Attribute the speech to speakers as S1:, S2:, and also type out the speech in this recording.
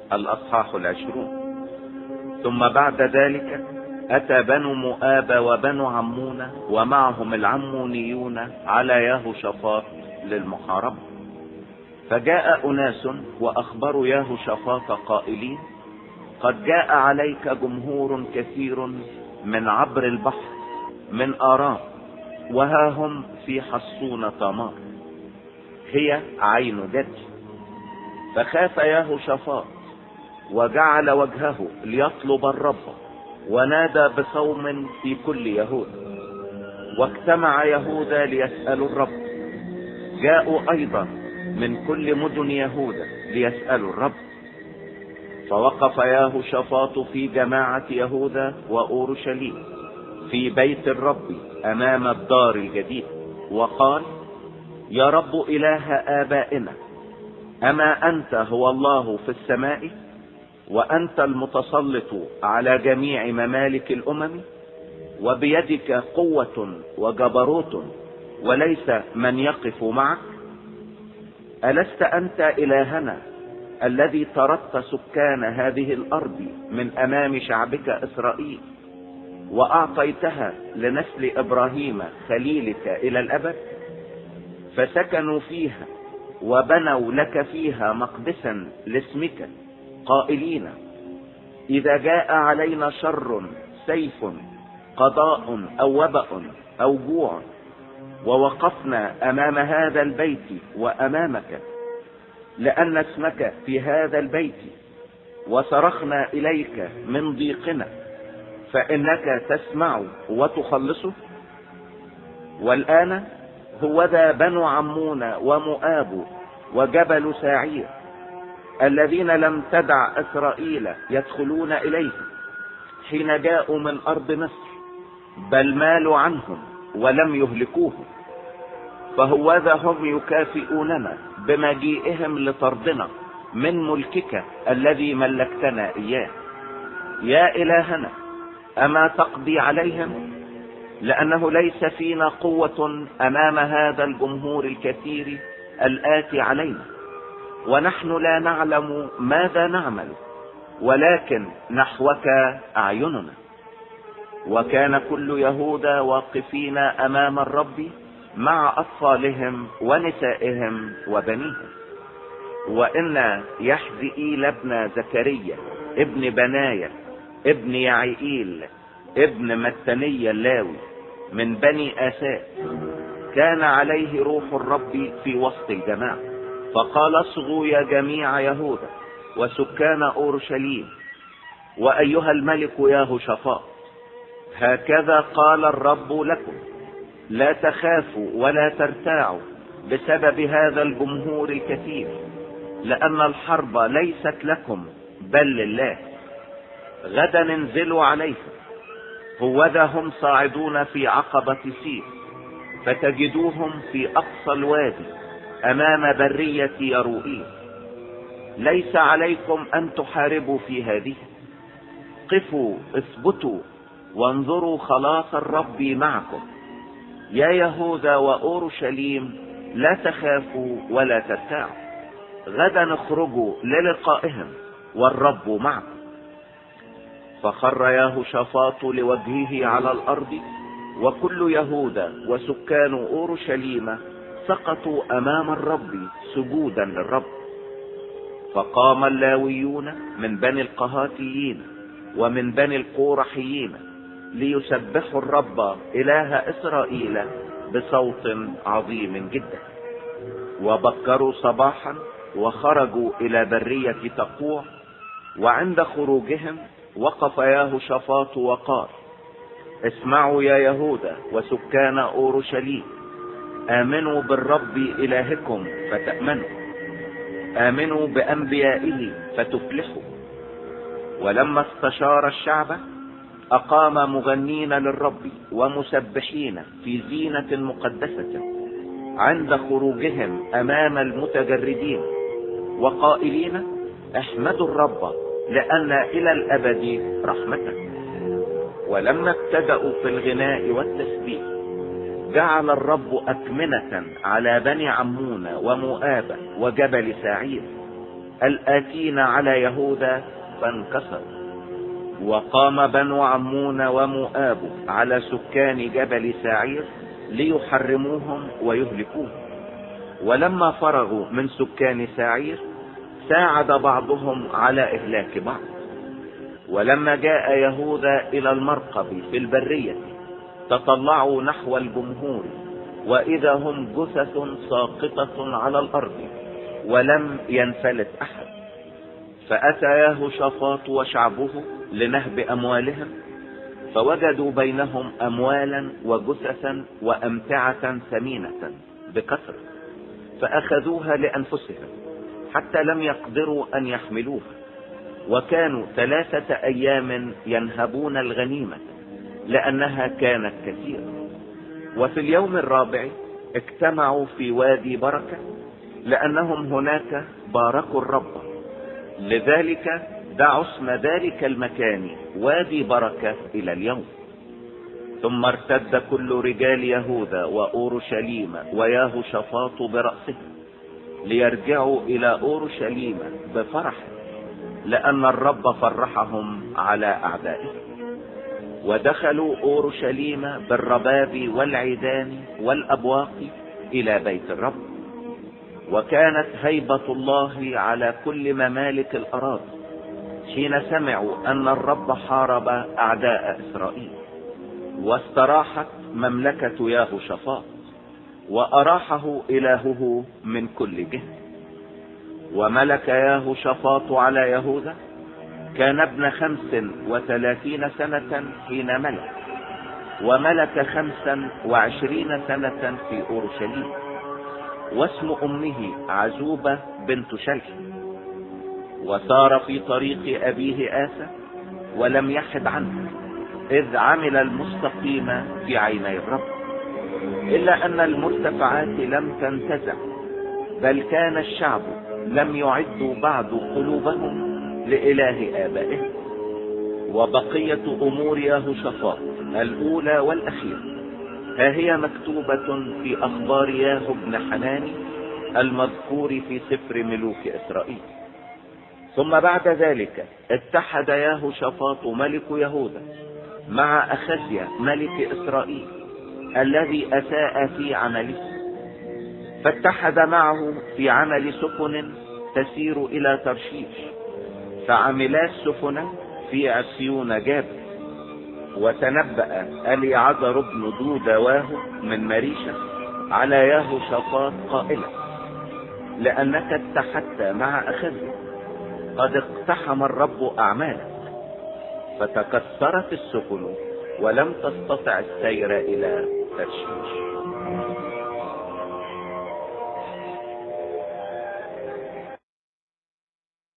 S1: الأصحاح 20. ثم بعد ذلك أتى بنو مؤاب وبنو عمون ومعهم العمونيون على يهوشافاط للمحاربة. فجاء أناس وأخبروا يهوشافاط قائلين: قد جاء عليك جمهور كثير من عبر البحر من آرام، وها هم في حصون تمار هي عين جدي. فخاف يهوشافاط وجعل وجهه ليطلب الرب، ونادى بصوم في كل يهوذا. واجتمع يهوذا ليسألوا الرب. جاءوا ايضا من كل مدن يهوذا ليسألوا الرب. فوقف يهوشافاط في جماعة يهوذا وأورشليم في بيت الرب امام الدار الجديد، وقال: يا رب اله آبائنا، اما انت هو الله في السماء، وانت المتسلط على جميع ممالك الامم، وبيدك قوة وجبروت، وليس من يقف معك. ألست أنت إلهنا الذي طردت سكان هذه الأرض من أمام شعبك إسرائيل، وأعطيتها لنسل إبراهيم خليلك إلى الأبد؟ فسكنوا فيها وبنوا لك فيها مقدسا لاسمك، قائلين: إذا جاء علينا شر، سيف، قضاء أو وبأ أو جوع، ووقفنا أمام هذا البيت وأمامك لأن اسمك في هذا البيت، وصرخنا إليك من ضيقنا، فإنك تسمع وتخلصه. والآن هوذا بنو عمون ومؤاب وجبل ساعير الذين لم تدع إسرائيل يدخلون إليه حين جاءوا من أرض مصر، بل مالوا عنهم ولم يهلكوهم. فهوذا هم يكافئوننا بمجيئهم لطردنا من ملكك الذي ملكتنا إياه. يا إلهنا، أما تقضي عليهم؟ لأنه ليس فينا قوة أمام هذا الجمهور الكثير الآتي علينا، ونحن لا نعلم ماذا نعمل، ولكن نحوك أعيننا. وكان كل يهوذا واقفين أمام الرب مع أطفالهم ونسائهم وبنيهم. وإن يحزئيل ابن زكريا ابن بنايا ابن يعيئيل ابن متنيا اللاوي من بني آساف كان عليه روح الرب في وسط الجماعة، فقال: اصغوا يا جميع يهوذا وسكان أورشليم، وأيها الملك يهوشافاط، هكذا قال الرب لكم: لا تخافوا ولا ترتاعوا بسبب هذا الجمهور الكثير، لأن الحرب ليست لكم بل لله. غدا انزلوا عليكم، هوذا هم صاعدون في عقبة سير، فتجدوهم في أقصى الوادي أمام برية يروئيل. ليس عليكم أن تحاربوا في هذه. قفوا، اثبتوا، وانظروا خلاص الرب معكم. يا يهوذا وأورشليم، لا تخافوا ولا ترتاعوا. غدا اخرجوا للقائهم والرب معكم. فخر يهوشافاط لوجهه على الأرض، وكل يهوذا وسكان أورشليم سقطوا أمام الرب سجودا للرب. فقام اللاويون من بني القهاتيين ومن بني القورحيين ليسبحوا الرب إله إسرائيل بصوت عظيم جدا. وبكروا صباحا وخرجوا إلى برية تقوع. وعند خروجهم وقف يهوشافاط وقال: اسمعوا يا يهوذا وسكان أورشليم، آمنوا بالرب إلهكم فتأمنوا، آمنوا بأنبيائه فتفلحوا. ولما استشار الشعب أقام مغنين للرب ومسبحين في زينة مقدسة عند خروجهم أمام المتجردين، وقائلين: احمدوا الرب لأن إلى الأبد رحمته. ولما ابتدأوا في الغناء والتسبيح جعل الرب أكمنة على بني عمون ومؤاب وجبل ساعير، الآتين على يهوذا فانكسر. وقام بنو عمون ومؤاب على سكان جبل سعير ليحرموهم ويهلكوهم. ولما فرغوا من سكان سعير ساعد بعضهم على إهلاك بعض. ولما جاء يهوذا إلى المرقب في البرية تطلعوا نحو الجمهور، وإذا هم جثث ساقطة على الأرض ولم ينفلت أحد. فأتى يهوشافاط وشعبه لنهب أموالهم، فوجدوا بينهم أموالا وجثثا وأمتعة ثمينة بكثرة، فأخذوها لأنفسهم حتى لم يقدروا أن يحملوها. وكانوا 3 أيام ينهبون الغنيمة لأنها كانت كثيرة. وفي اليوم الرابع اجتمعوا في وادي بركة، لأنهم هناك باركوا الرب. لذلك دعوا اسم ذلك المكان وادي بركة إلى اليوم. ثم ارتد كل رجال يهوذا وأورشليم ويهوشافاط برأسه ليرجعوا إلى أورشليم بفرح، لأن الرب فرحهم على أعدائهم. ودخلوا أورشليم بالرباب والعيدان والأبواق إلى بيت الرب. وكانت هيبة الله على كل ممالك الأراضي حين سمعوا أن الرب حارب أعداء إسرائيل. واستراحت مملكة يهوشافاط، وأراحه إلهه من كل جهة. وملك يهوشافاط على يهوذا، كان ابن 35 سنة حين ملك، وملك 25 سنة في أورشليم. واسم أمه عزوبة بنت شلح. وسار في طريق أبيه آسى ولم يحد عنه، إذ عمل المستقيم في عيني الرب. إلا أن المرتفعات لم تنتزع، بل كان الشعب لم يعدوا بعد قلوبهم لإله آبائهم. وبقية أمور يهوشافاط الأولى والأخيرة ها هي مكتوبة في أخبار ياهو بن حناني المذكور في سفر ملوك إسرائيل. ثم بعد ذلك اتحد يهوشافاط ملك يهوذا مع أخزيا ملك إسرائيل الذي أساء في عمله، فاتحد معه في عمل سفن تسير إلى ترشيش، فعملا السفن في عصيون جابر. وتنبأ أليعزر بن دودواه من مريشة على يهوشافاط قائلا: لأنك اتحدت مع أخزيا قد اقتحم الرب أعمالك. فتكسرت السفن ولم تستطع السير إلى ترشيش.